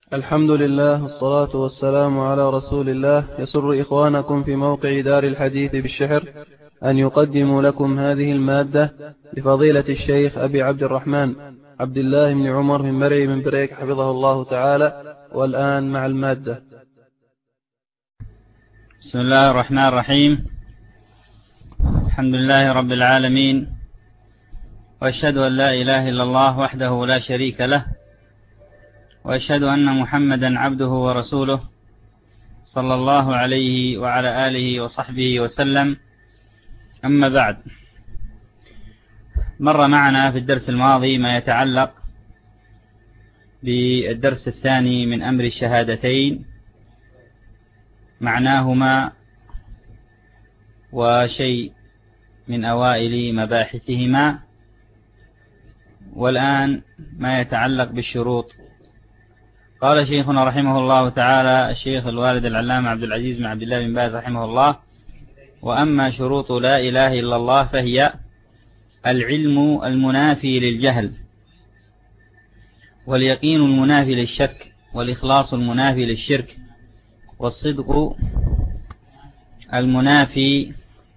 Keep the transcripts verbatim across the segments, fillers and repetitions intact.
الحمد لله والصلاة والسلام على رسول الله. يسر إخوانكم في موقع دار الحديث بالشحر أن يقدموا لكم هذه المادة لفضيلة الشيخ أبي عبد الرحمن عبد الله بن عمر من مرعي من بريك حفظه الله تعالى. والآن مع المادة. بسم الله الرحمن الرحيم. الحمد لله رب العالمين، وأشهد أن لا إله إلا الله وحده لا شريك له، وأشهد أن محمدا عبده ورسوله صلى الله عليه وعلى آله وصحبه وسلم. أما بعد، مر معنا في الدرس الماضي ما يتعلق بالدرس الثاني من أمر الشهادتين، معناهما وشيء من أوائل مباحثهما، والآن ما يتعلق بالشروط. قال شيخنا رحمه الله تعالى الشيخ الوالد العلامة عبد العزيز بن عبد الله بن باز رحمه الله: وأما شروط لا إله إلا الله فهي العلم المنافي للجهل، واليقين المنافي للشك، والإخلاص المنافي للشرك، والصدق المنافي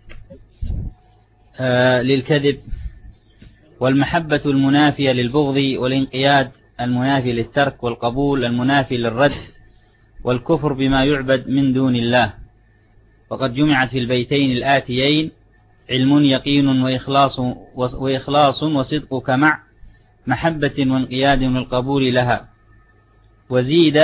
آه للكذب، والمحبة المنافية للبغض، والانقياد المنافي للترك، والقبول المنافي للرد، والكفر بما يعبد من دون الله. وقد جمعت في البيتين الآتيين علم يقين وإخلاص, وإخلاص وصدقك مع محبة وانقياد والقبول لها. وزيد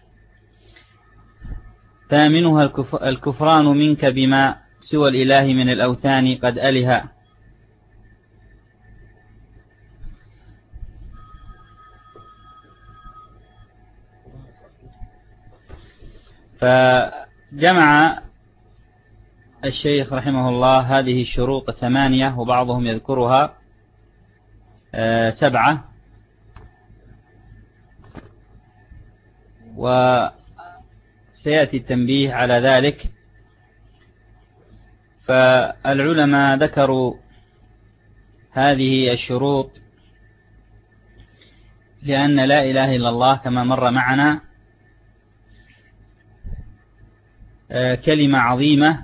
ثامنها الكفران منك بما سوى الإله من الأوثان قد ألها. فجمع الشيخ رحمه الله هذه الشروط الثمانية، وبعضهم يذكرها سبعة، وسيأتي التنبيه على ذلك. فالعلماء ذكروا هذه الشروط لأن لا إله إلا الله كما مر معنا كلمة عظيمة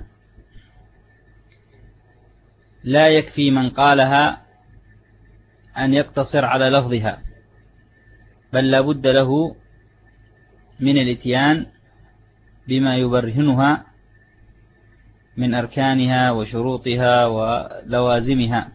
لا يكفي من قالها أن يقتصر على لفظها، بل لا بد له من الاتيان بما يبرهنها من أركانها وشروطها ولوازمها.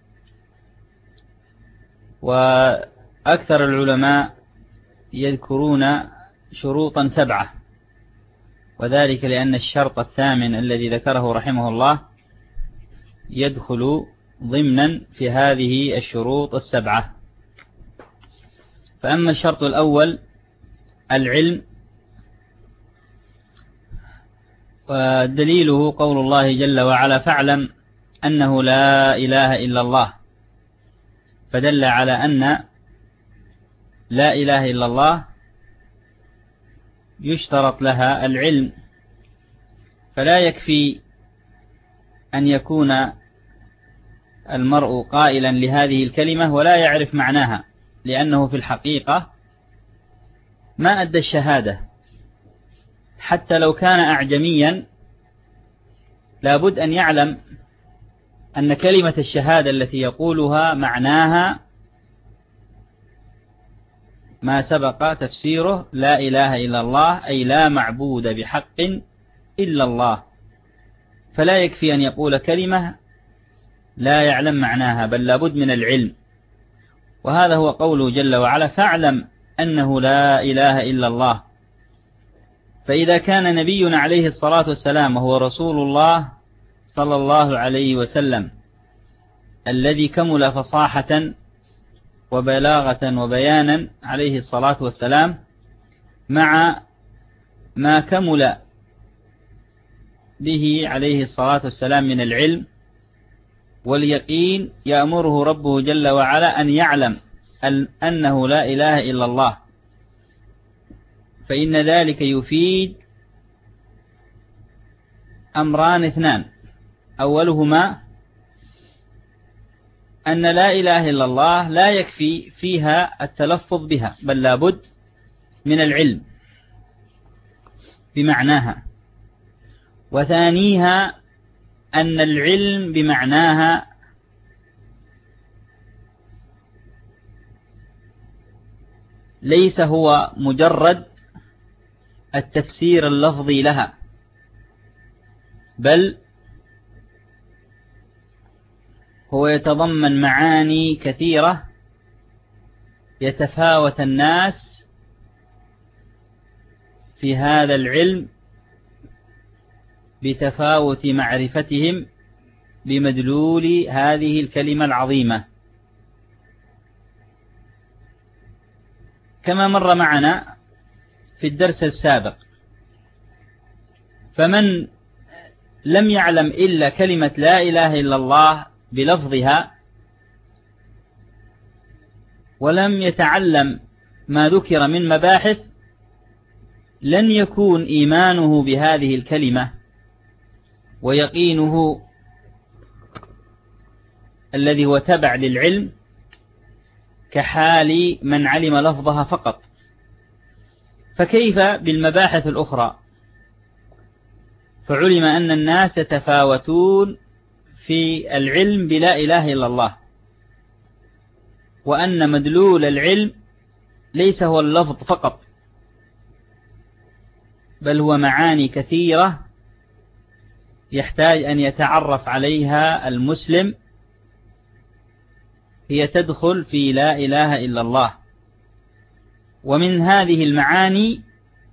وأكثر العلماء يذكرون شروطا سبعة، وذلك لأن الشرط الثامن الذي ذكره رحمه الله يدخل ضمنا في هذه الشروط السبعة. فأما الشرط الأول العلم، ودليله قول الله جل وعلا: فاعلم أنه لا إله إلا الله، فدل على أن لا إله إلا الله يشترط لها العلم، فلا يكفي أن يكون المرء قائلا لهذه الكلمة ولا يعرف معناها، لأنه في الحقيقة ما أدى الشهادة. حتى لو كان أعجميا لابد أن يعلم أن كلمة الشهادة التي يقولها معناها ما سبق تفسيره: لا إله إلا الله، أي لا معبود بحق إلا الله. فلا يكفي أن يقول كلمة لا يعلم معناها، بل لابد من العلم. وهذا هو قوله جل وعلا: فاعلم أنه لا إله إلا الله. فإذا كان نبينا عليه الصلاة والسلام وهو رسول الله صلى الله عليه وسلم الذي كمل فصاحة وبلاغة وبيانا عليه الصلاة والسلام، مع ما كمل به عليه الصلاة والسلام من العلم واليقين، يأمره ربه جل وعلا أن يعلم أنه لا إله إلا الله، فإن ذلك يفيد أمران اثنان: أولهما أن لا إله إلا الله لا يكفي فيها التلفظ بها، بل لابد من العلم بمعناها، وثانيها أن العلم بمعناها ليس هو مجرد التفسير اللفظي لها، بل هو يتضمن معاني كثيرة يتفاوت الناس في هذا العلم بتفاوت معرفتهم بمدلول هذه الكلمة العظيمة، كما مر معنا في الدرس السابق. فمن لم يعلم إلا كلمة لا إله إلا الله بلفظها ولم يتعلم ما ذكر من مباحث، لن يكون إيمانه بهذه الكلمة ويقينه الذي هو تبع للعلم كحال من علم لفظها فقط. فكيف بالمباحث الأخرى؟ فعلم أن الناس يتفاوتون في العلم بلا إله إلا الله، وأن مدلول العلم ليس هو اللفظ فقط، بل هو معاني كثيرة يحتاج أن يتعرف عليها المسلم، هي تدخل في لا إله إلا الله. ومن هذه المعاني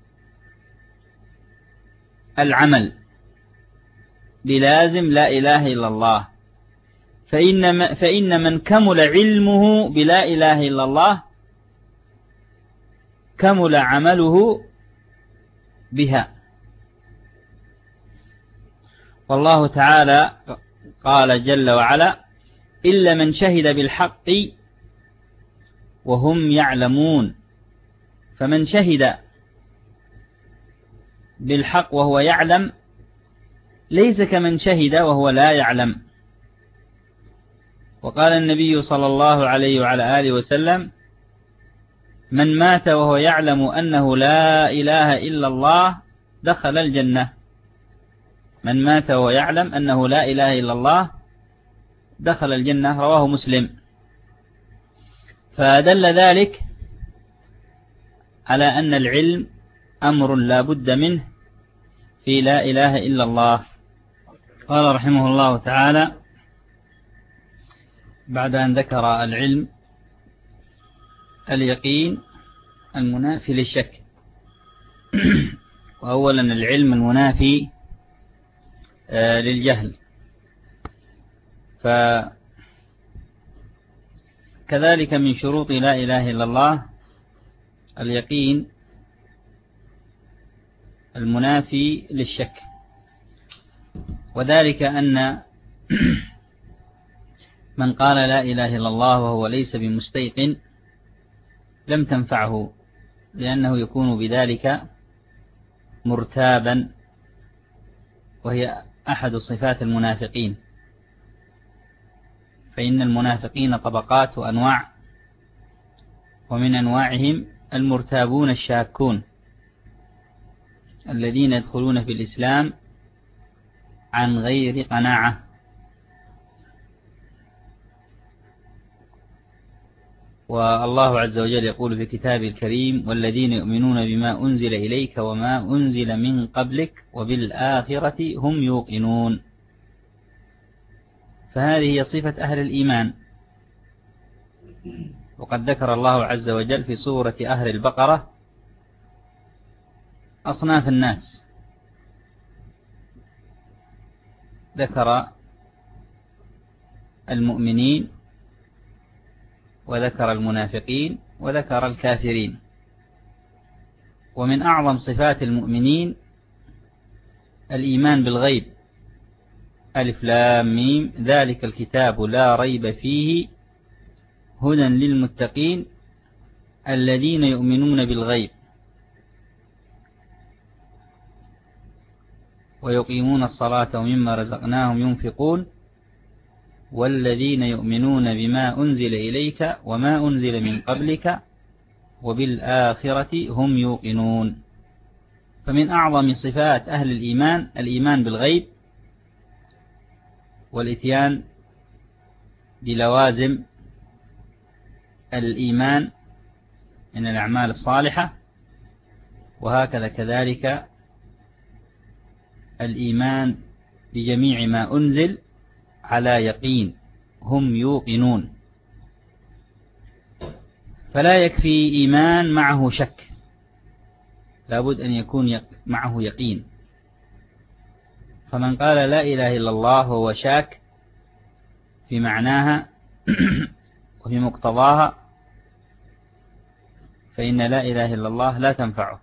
العمل بلازم لا إله إلا الله، فإن, فإن من كمل علمه بلا إله إلا الله كمل عمله بها. والله تعالى قال جل وعلا: إلا من شهد بالحق وهم يعلمون. فمن شهد بالحق وهو يعلم ليس كمن شهد وهو لا يعلم. وقال النبي صلى الله عليه وعلى آله وسلم: من مات وهو يعلم أنه لا إله إلا الله دخل الجنة. من مات وهو يعلم أنه لا إله إلا الله دخل الجنة، رواه مسلم. فدل ذلك على أن العلم أمر لا بد منه في لا إله إلا الله. قال رحمه الله تعالى بعد أن ذكر العلم اليقين المنافي للشك. وأولا العلم المنافي للجهل، فكذلك من شروط لا إله إلا الله اليقين المنافي للشك، وذلك أن من قال لا إله إلا الله وهو ليس بمستيقن لم تنفعه، لأنه يكون بذلك مرتابا، وهي أحد صفات المنافقين. فإن المنافقين طبقات وأنواع، ومن أنواعهم المرتابون الشاكون الذين يدخلون في الإسلام عن غير قناعة. والله عز وجل يقول في كتابه الكريم: والذين يؤمنون بما أنزل إليك وما أنزل من قبلك وبالآخرة هم يوقنون. فهذه هي صفة أهل الإيمان. وقد ذكر الله عز وجل في سورة أهل البقرة أصناف الناس، ذكر المؤمنين وذكر المنافقين وذكر الكافرين. ومن أعظم صفات المؤمنين الإيمان بالغيب: ألف لام ميم ذلك الكتاب لا ريب فيه هدى للمتقين الذين يؤمنون بالغيب ويقيمون الصلاة ومما رزقناهم ينفقون والذين يؤمنون بما أنزل إليك وما أنزل من قبلك وبالآخرة هم يوقنون. فمن أعظم صفات أهل الإيمان الإيمان بالغيب والإتيان بلوازم الإيمان من الأعمال الصالحة، وهكذا كذلك الإيمان بجميع ما أنزل على يقين، هم يوقنون. فلا يكفي إيمان معه شك، لابد أن يكون معه يقين. فمن قال لا إله إلا الله وهو شاك في معناها وفي مقتضاها فإن لا إله إلا الله لا تنفعه.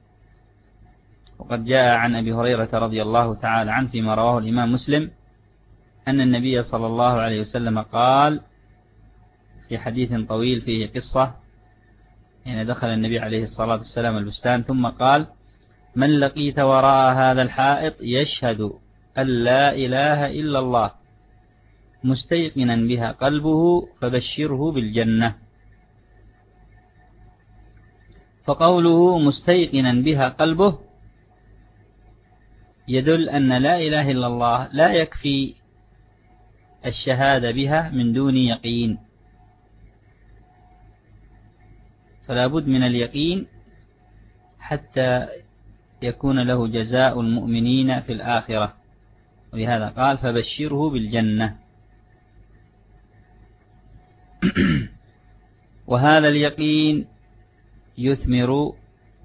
وقد جاء عن أبي هريرة رضي الله تعالى عنه فيما رواه الإمام مسلم أن النبي صلى الله عليه وسلم قال في حديث طويل فيه قصة، يعني دخل النبي عليه الصلاة والسلام البستان ثم قال: من لقيت وراء هذا الحائط يشهد أن لا إله إلا الله مستيقنا بها قلبه فبشره بالجنة. فقوله مستيقنا بها قلبه يدل أن لا إله إلا الله لا يكفي الشهادة بها من دون يقين، فلا بد من اليقين حتى يكون له جزاء المؤمنين في الآخرة، ولهذا قال فبشره بالجنة. وهذا اليقين يثمر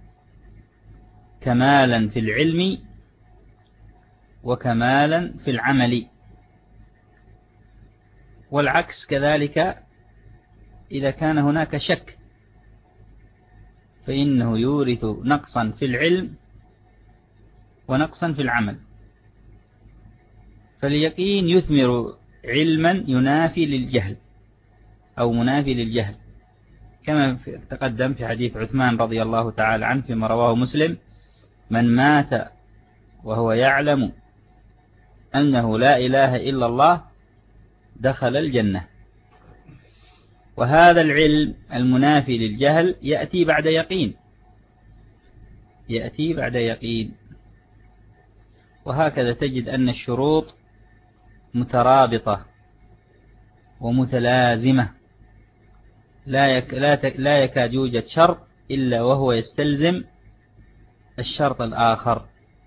كمالا في العلم وكمالا في العمل، والعكس كذلك إذا كان هناك شك فإنه يورث نقصا في العلم ونقصا في العمل. فاليقين يثمر علما ينافي للجهل أو منافي للجهل، كما تقدم في حديث عثمان رضي الله تعالى عنه فيما رواه مسلم: من مات وهو يعلم أنه لا إله إلا الله دخل الجنة. وهذا العلم المنافي للجهل يأتي بعد يقين، يأتي بعد يقين. وهكذا تجد أن الشروط مترابطة ومتلازمة، لا يك لا, تك لا يكاد يوجد شرط إلا وهو يستلزم الشرط الآخر.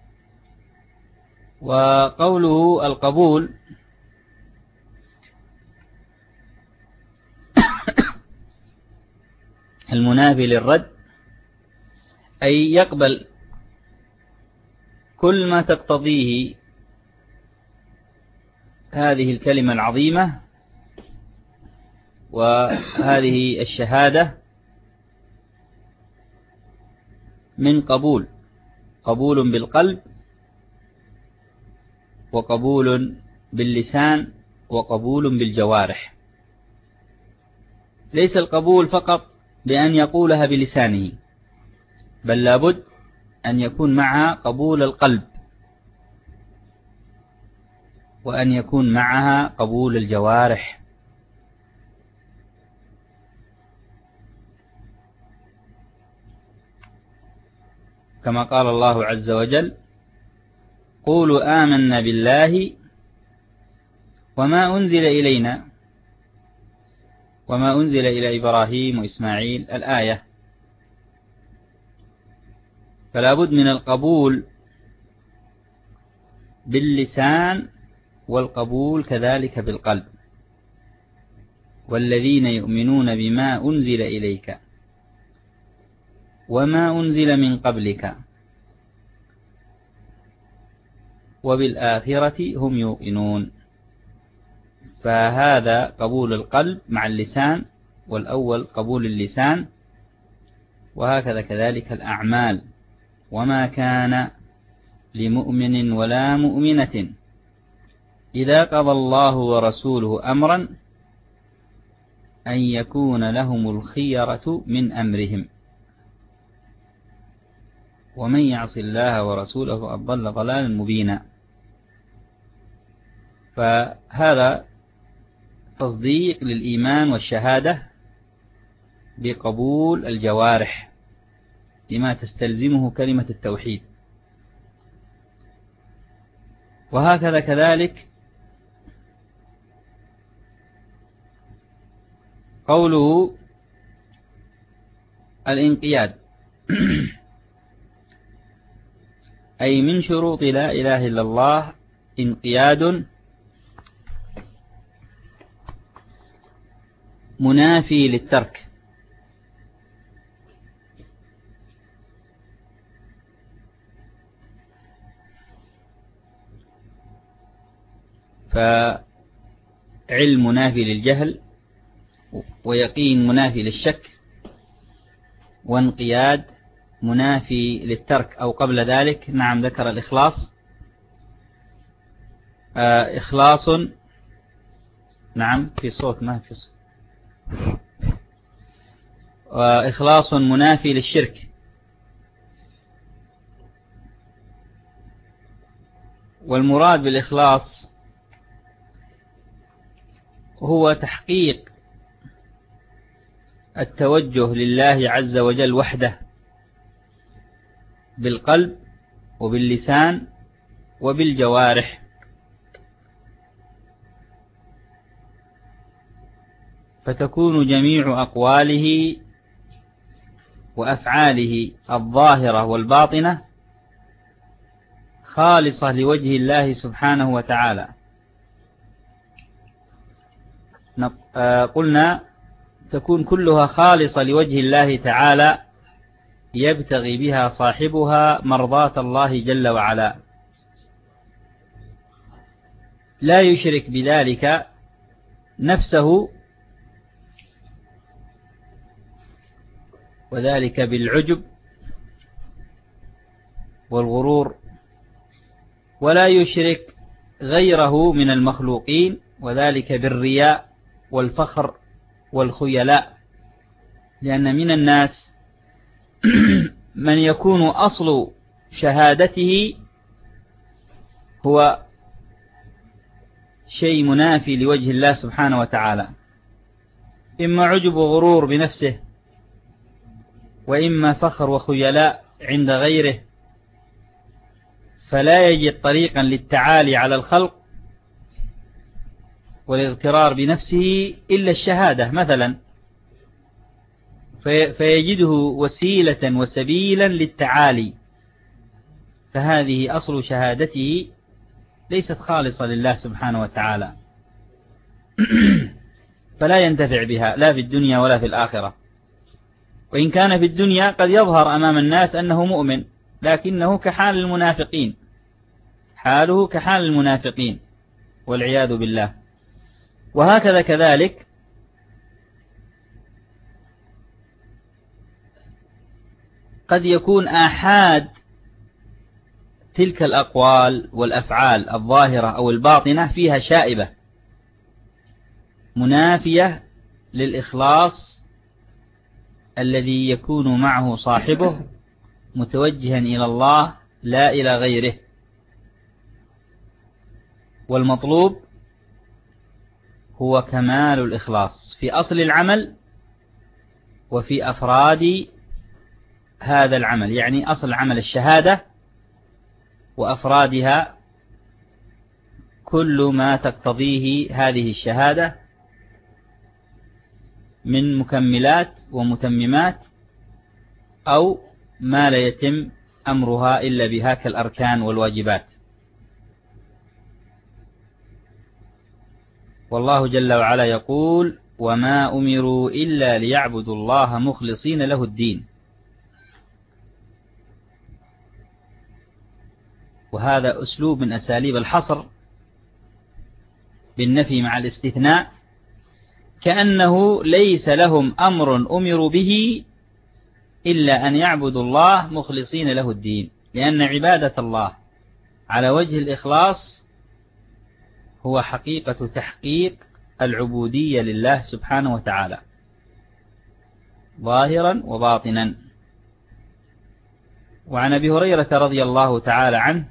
وقوله القبول المنافي للرد، أي يقبل كل ما تقتضيه هذه الكلمة العظيمة وهذه الشهادة من قبول، قبول بالقلب وقبول باللسان وقبول بالجوارح. ليس القبول فقط بأن يقولها بلسانه، بل لابد أن يكون معها قبول القلب وأن يكون معها قبول الجوارح. كما قال الله عز وجل: قولوا آمنا بالله وما أنزل إلينا وما أنزل إلى إبراهيم وإسماعيل، الآية. فلا بد من القبول باللسان والقبول كذلك بالقلب. والذين يؤمنون بما أنزل إليك وما أنزل من قبلك وبالآخرة هم يوقنون. فهذا قبول القلب مع اللسان، والأول قبول اللسان، وهكذا كذلك الأعمال. وما كان لمؤمن ولا مؤمنة إذا قضى الله ورسوله أمرا أن يكون لهم الخيرة من أمرهم ومن يعص الله ورسوله فقد ضل ضلالا مبينا. فهذا تصديق للإيمان والشهادة بقبول الجوارح لما تستلزمه كلمة التوحيد. وهكذا كذلك قوله الانقياد أي من شروط لا إله إلا الله انقياد منافي للترك. فعلم منافي للجهل، ويقين منافي للشك، وانقياد منافي للترك. أو قبل ذلك نعم ذكر الإخلاص، آه إخلاص، نعم في صوت ما في صوت، آه إخلاص منافي للشرك. والمراد بالإخلاص هو تحقيق التوجه لله عز وجل وحده بالقلب وباللسان وبالجوارح، فتكون جميع أقواله وأفعاله الظاهرة والباطنة خالصة لوجه الله سبحانه وتعالى. قلنا تكون كلها خالصة لوجه الله تعالى يبتغي بها صاحبها مرضاة الله جل وعلا، لا يشرك بذلك نفسه، وذلك بالعجب والغرور، ولا يشرك غيره من المخلوقين، وذلك بالرياء والفخر والخيلاء. لأن من الناس من يكون أصل شهادته هو شيء منافي لوجه الله سبحانه وتعالى، إما عجب وغرور بنفسه، وإما فخر وخيلاء عند غيره، فلا يجد طريقا للتعالي على الخلق والاغترار بنفسه إلا الشهادة مثلا، فيجده وسيلة وسبيلا للتعالي، فهذه أصل شهادته ليست خالصة لله سبحانه وتعالى، فلا ينتفع بها لا في الدنيا ولا في الآخرة. وإن كان في الدنيا قد يظهر أمام الناس أنه مؤمن، لكنه كحال المنافقين، حاله كحال المنافقين والعياذ بالله. وهكذا كذلك قد يكون آحاد تلك الأقوال والأفعال الظاهرة أو الباطنة فيها شائبة منافية للإخلاص الذي يكون معه صاحبه متوجها إلى الله لا إلى غيره. والمطلوب هو كمال الإخلاص في أصل العمل وفي أفراد هذا العمل، يعني أصل عمل الشهادة وأفرادها كل ما تقتضيه هذه الشهادة من مكملات ومتممات، أو ما لا يتم أمرها إلا بها كالأركان والواجبات. والله جل وعلا يقول: وما أمروا إلا ليعبدوا الله مخلصين له الدين. وهذا أسلوب من أساليب الحصر بالنفي مع الاستثناء، كأنه ليس لهم أمر أمروا به إلا أن يعبدوا الله مخلصين له الدين، لأن عبادة الله على وجه الإخلاص هو حقيقة تحقيق العبودية لله سبحانه وتعالى ظاهرا وباطنا. وعن أبي هريرة رضي الله تعالى عنه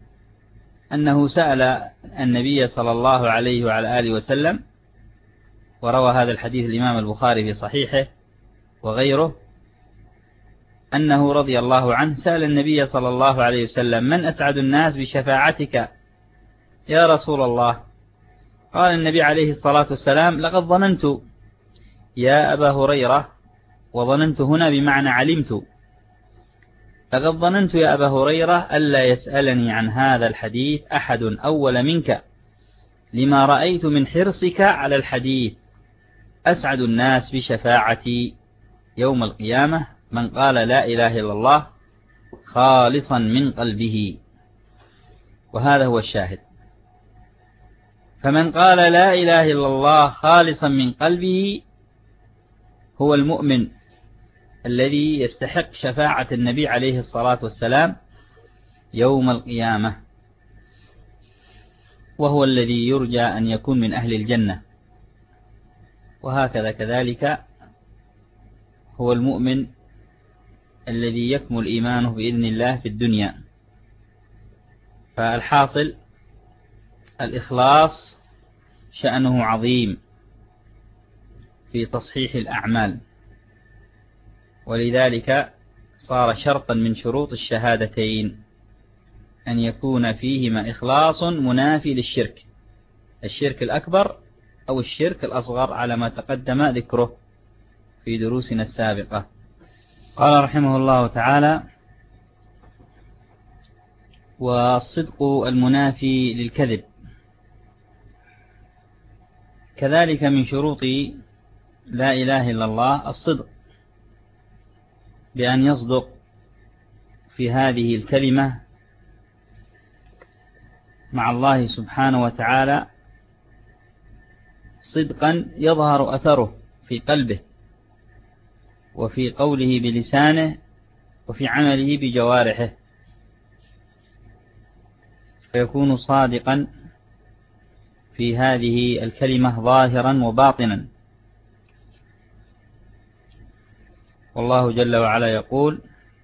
أنه سأل النبي صلى الله عليه وعلى آله وسلم وروى هذا الحديث الإمام البخاري في صحيحه وغيره، أنه رضي الله عنه سأل النبي صلى الله عليه وسلم: من أسعد الناس بشفاعتك يا رسول الله؟ قال النبي عليه الصلاة والسلام: لقد ظننت يا أبا هريرة، وظننت هنا بمعنى علمت، لقد ظننت يا أبا هريرة ألا يسألني عن هذا الحديث أحد أول منك، لما رأيت من حرصك على الحديث. أسعد الناس بشفاعتي يوم القيامة من قال لا إله إلا الله خالصا من قلبه. وهذا هو الشاهد. فمن قال لا إله إلا الله خالصا من قلبه هو المؤمن الذي يستحق شفاعة النبي عليه الصلاة والسلام يوم القيامة، وهو الذي يرجى أن يكون من أهل الجنة. وهكذا كذلك هو المؤمن الذي يكمل إيمانه بإذن الله في الدنيا. فالحاصل الإخلاص شأنه عظيم في تصحيح الأعمال، ولذلك صار شرطا من شروط الشهادتين أن يكون فيهما إخلاص منافي للشرك، الشرك الأكبر أو الشرك الأصغر، على ما تقدم ذكره في دروسنا السابقة. قال رحمه الله تعالى: والصدق المنافي للكذب. كذلك من شروط لا إله إلا الله الصدق، بأن يصدق في هذه الكلمة مع الله سبحانه وتعالى صدقا يظهر أثره في قلبه وفي قوله بلسانه وفي عمله بجوارحه، فيكون صادقا في هذه الكلمة ظاهرا وباطنا. والله جل وعلا يقول: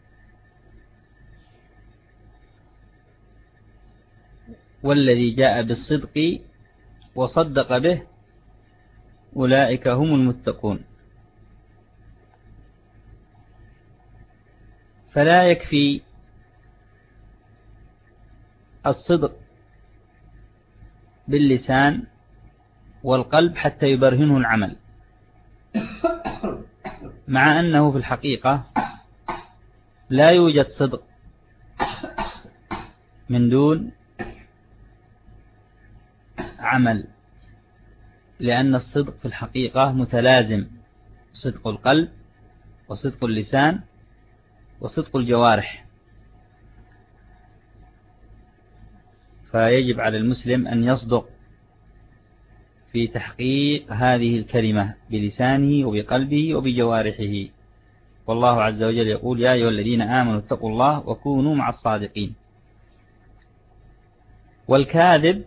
والذي جاء بالصدق وصدق به أولئك هم المتقون. فلا يكفي الصدق باللسان والقلب حتى يبرهنه العمل، مع أنه في الحقيقة لا يوجد صدق من دون عمل، لأن الصدق في الحقيقة متلازم: صدق القلب وصدق اللسان وصدق الجوارح. فيجب على المسلم أن يصدق في تحقيق هذه الكلمة بلسانه وبقلبه وبجوارحه. والله عز وجل يقول: يا أيها الذين آمنوا اتقوا الله وكونوا مع الصادقين. والكاذب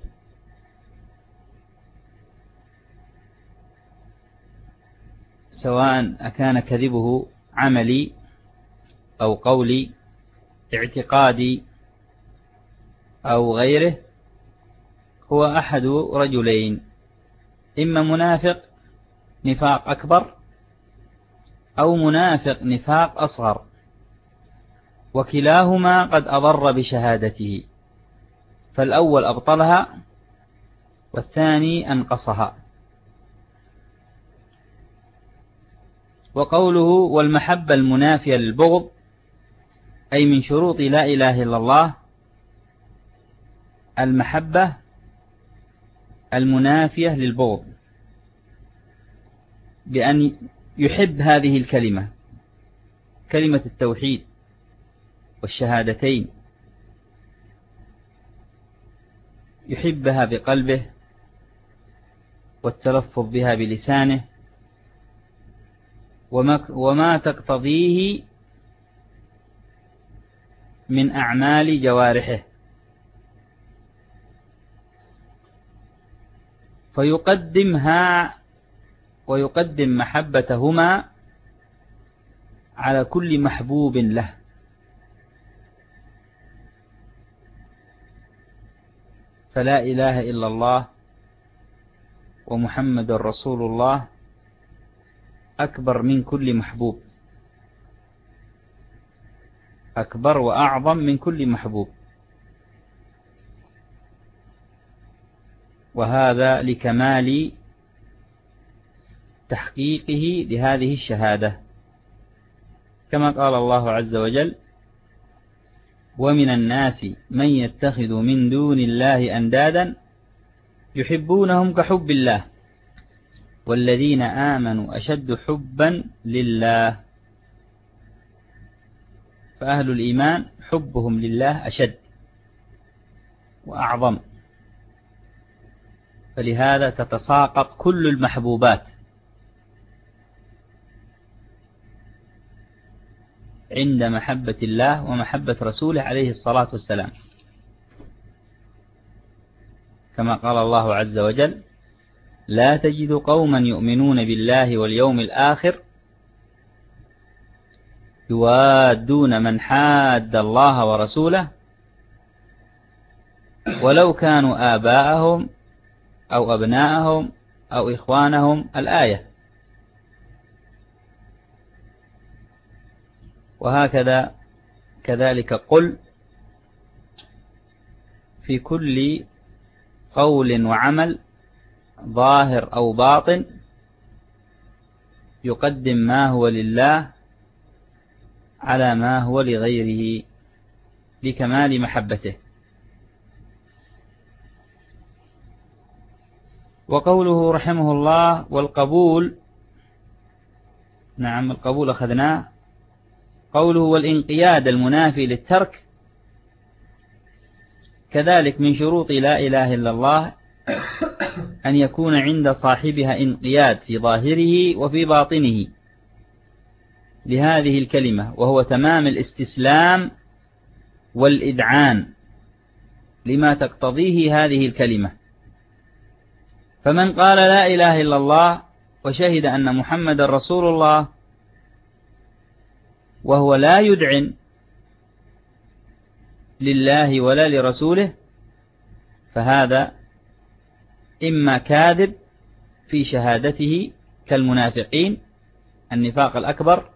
سواء أكان كذبه عملي أو قولي اعتقادي أو غيره، هو أحد رجلين: إما منافق نفاق أكبر أو منافق نفاق أصغر، وكلاهما قد أضر بشهادته، فالأول أبطلها والثاني أنقصها. وقوله والمحبة المنافية للبغض، أي من شروط لا إله إلا الله المحبة المنافية للبغض، بأن يحب هذه الكلمة، كلمة التوحيد والشهادتين، يحبها بقلبه والتلفظ بها بلسانه، وما, وما تقتضيه من أعمال جوارحه، فيقدمها ويقدم محبتهما على كل محبوب له. فلا إله إلا الله ومحمد رسول الله أكبر من كل محبوب، أكبر وأعظم من كل محبوب، وهذا لكمال تحقيقه لهذه الشهادة، كما قال الله عز وجل: ومن الناس من يتخذ من دون الله أندادا يحبونهم كحب الله والذين آمنوا أشد حبا لله. فأهل الإيمان حبهم لله أشد وأعظم، فلهذا تتساقط كل المحبوبات عند محبة الله ومحبة رسوله عليه الصلاة والسلام، كما قال الله عز وجل: لا تجد قوما يؤمنون بالله واليوم الآخر يوادون من حاد الله ورسوله ولو كانوا آباءهم أو أبناءهم أو إخوانهم، الآية. وهكذا كذلك قل في كل قول وعمل ظاهر أو باطن يقدم ما هو لله على ما هو لغيره لكمال محبته. وقوله رحمه الله: والقبول، نعم القبول أخذناه. قوله: والانقياد المنافي للترك، كذلك من شروط لا إله إلا الله أن يكون عند صاحبها انقياد في ظاهره وفي باطنه لهذه الكلمة، وهو تمام الاستسلام والإذعان لما تقتضيه هذه الكلمة. فمن قال لا إله إلا الله وشهد أن محمد رسول الله وهو لا يدعن لله ولا لرسوله، فهذا إما كاذب في شهادته كالمنافقين النفاق الأكبر،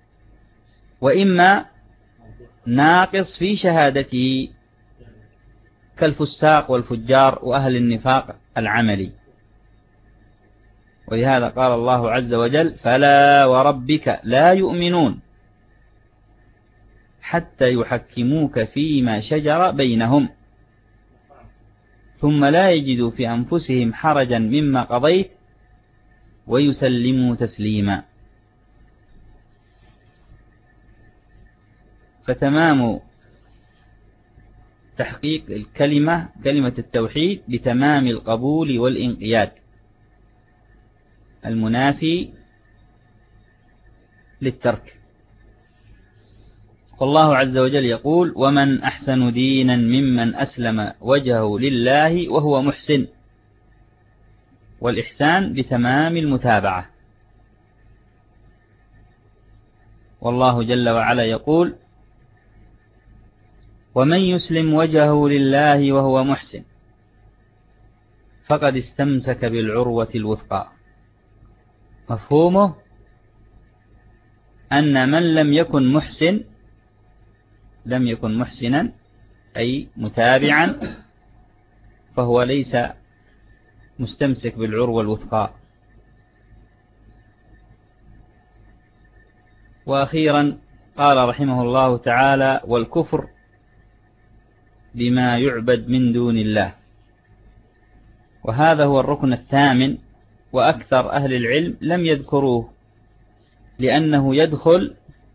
وإما ناقص في شهادته كالفساق والفجار وأهل النفاق العملي. ولهذا قال الله عز وجل: فلا وربك لا يؤمنون حتى يحكموك فيما شجر بينهم ثم لا يجدوا في أنفسهم حرجا مما قضيت ويسلموا تسليما. فتمام تحقيق الكلمة كلمة التوحيد بتمام القبول والانقياد المنافي للترك. والله عز وجل يقول: ومن أحسن دينا ممن أسلم وجهه لله وهو محسن. والإحسان بتمام المتابعة. والله جل وعلا يقول: ومن يسلم وجهه لله وهو محسن فقد استمسك بالعروة الوثقى. مفهومه أن من لم يكن محسن لم يكن محسنا أي متابعا، فهو ليس مستمسك بالعروة الوثقى. وأخيرا قال رحمه الله تعالى: والكفر بما يعبد من دون الله. وهذا هو الركن الثامن، وأكثر أهل العلم لم يذكروه لأنه يدخل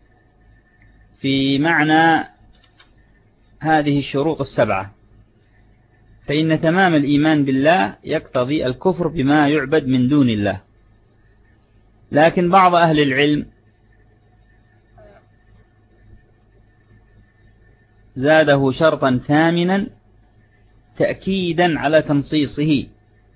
في معنى هذه الشروط السبعة. فإن تمام الإيمان بالله يقتضي الكفر بما يعبد من دون الله، لكن بعض أهل العلم زاده شرطا ثامنا تأكيدا على تنصيصه،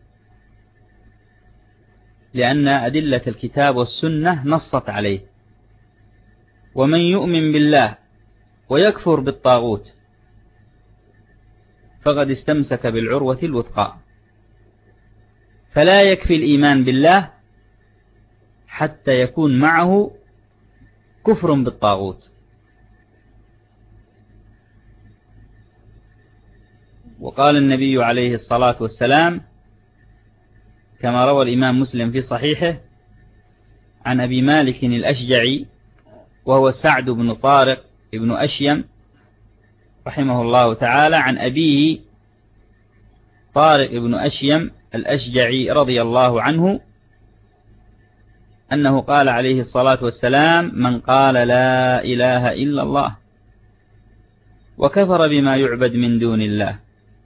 لأن أدلة الكتاب والسنة نصت عليه: ومن يؤمن بالله ويكفر بالطاغوت فقد استمسك بالعروة الوثقى. فلا يكفي الإيمان بالله حتى يكون معه كفر بالطاغوت. وقال النبي عليه الصلاة والسلام كما روى الإمام مسلم في صحيحه عن أبي مالك الأشجعي وهو سعد بن طارق بن أشيم رحمه الله تعالى عن أبيه طارق بن أشيم الأشجعي رضي الله عنه أنه قال عليه الصلاة والسلام: من قال لا إله إلا الله وكفر بما يعبد من دون الله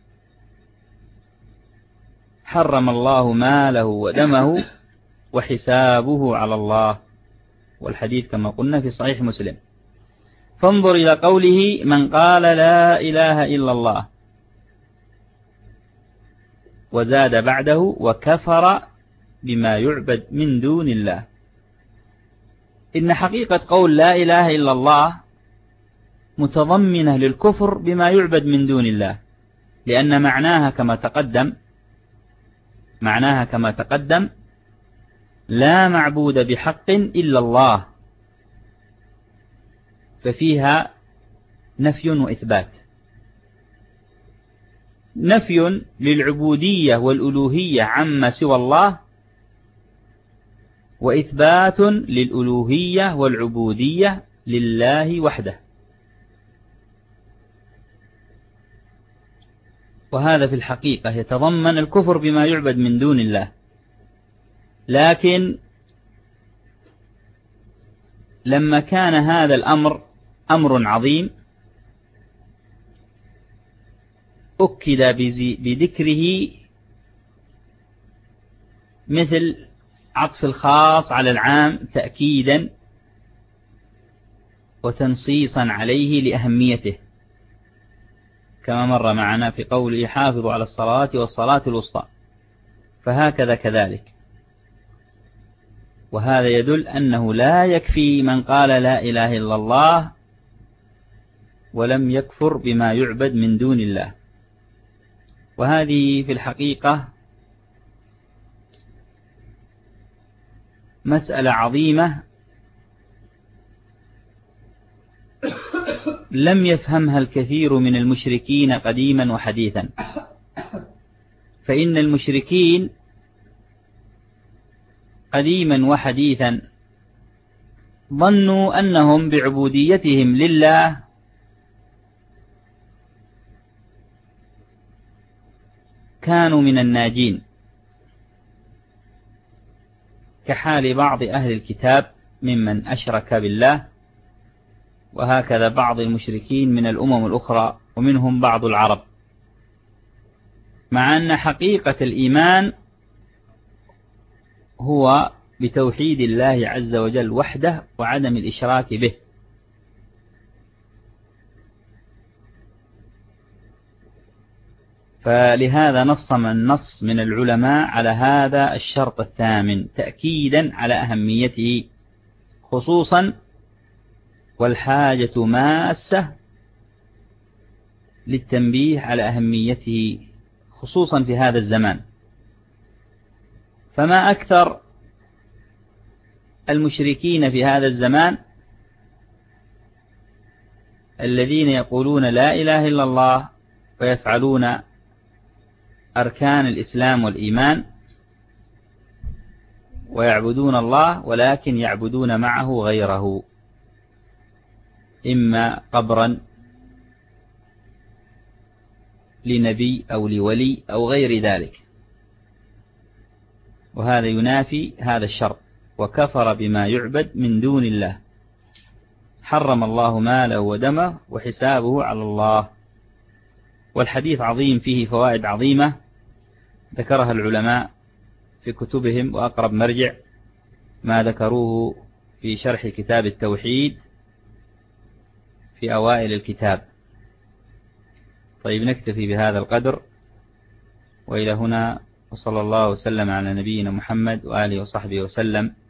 حرم الله ماله ودمه وحسابه على الله. والحديث كما قلنا في صحيح مسلم. فانظر إلى قوله: من قال لا إله إلا الله، وزاد بعده: وكفر بما يعبد من دون الله. إن حقيقة قول لا إله إلا الله متضمنة للكفر بما يعبد من دون الله، لأن معناها كما تقدم معناها كما تقدم لا معبود بحق إلا الله، ففيها نفي وإثبات. نفي للعبودية والألوهية عما سوى الله، وإثبات للألوهية والعبودية لله وحده. وهذا في الحقيقة يتضمن الكفر بما يعبد من دون الله. لكن لما كان هذا الأمر أمر عظيم أكد بذكره مثل عطف الخاص على العام تأكيدا وتنصيصا عليه لأهميته، كما مر معنا في قوله: حافظوا على الصلاة والصلاة الوسطى. فهكذا كذلك. وهذا يدل أنه لا يكفي من قال لا إله إلا الله ولم يكفر بما يعبد من دون الله. وهذه في الحقيقة مسألة عظيمة لم يفهمها الكثير من المشركين قديما وحديثا. فإن المشركين قديما وحديثا ظنوا أنهم بعبوديتهم لله كانوا من الناجين، كحال بعض أهل الكتاب ممن أشرك بالله، وهكذا بعض المشركين من الأمم الأخرى ومنهم بعض العرب، مع أن حقيقة الإيمان هو بتوحيد الله عز وجل وحده وعدم الإشراك به. فلهذا نص من نص من العلماء على هذا الشرط الثامن تأكيدا على أهميته خصوصا، والحاجة ماسة للتنبيه على أهميته خصوصا في هذا الزمان. فما أكثر المشركين في هذا الزمان الذين يقولون لا إله إلا الله ويفعلون أركان الإسلام والإيمان ويعبدون الله، ولكن يعبدون معه غيره، إما قبرا لنبي أو لولي أو غير ذلك. وهذا ينافي هذا الشرط: وكفر بما يعبد من دون الله حرم الله ماله ودمه وحسابه على الله. والحديث عظيم فيه فوائد عظيمة ذكرها العلماء في كتبهم، وأقرب مرجع ما ذكروه في شرح كتاب التوحيد في أوائل الكتاب. طيب، نكتفي بهذا القدر، وإلى هنا، وصلى الله وسلم على نبينا محمد وآله وصحبه وسلم.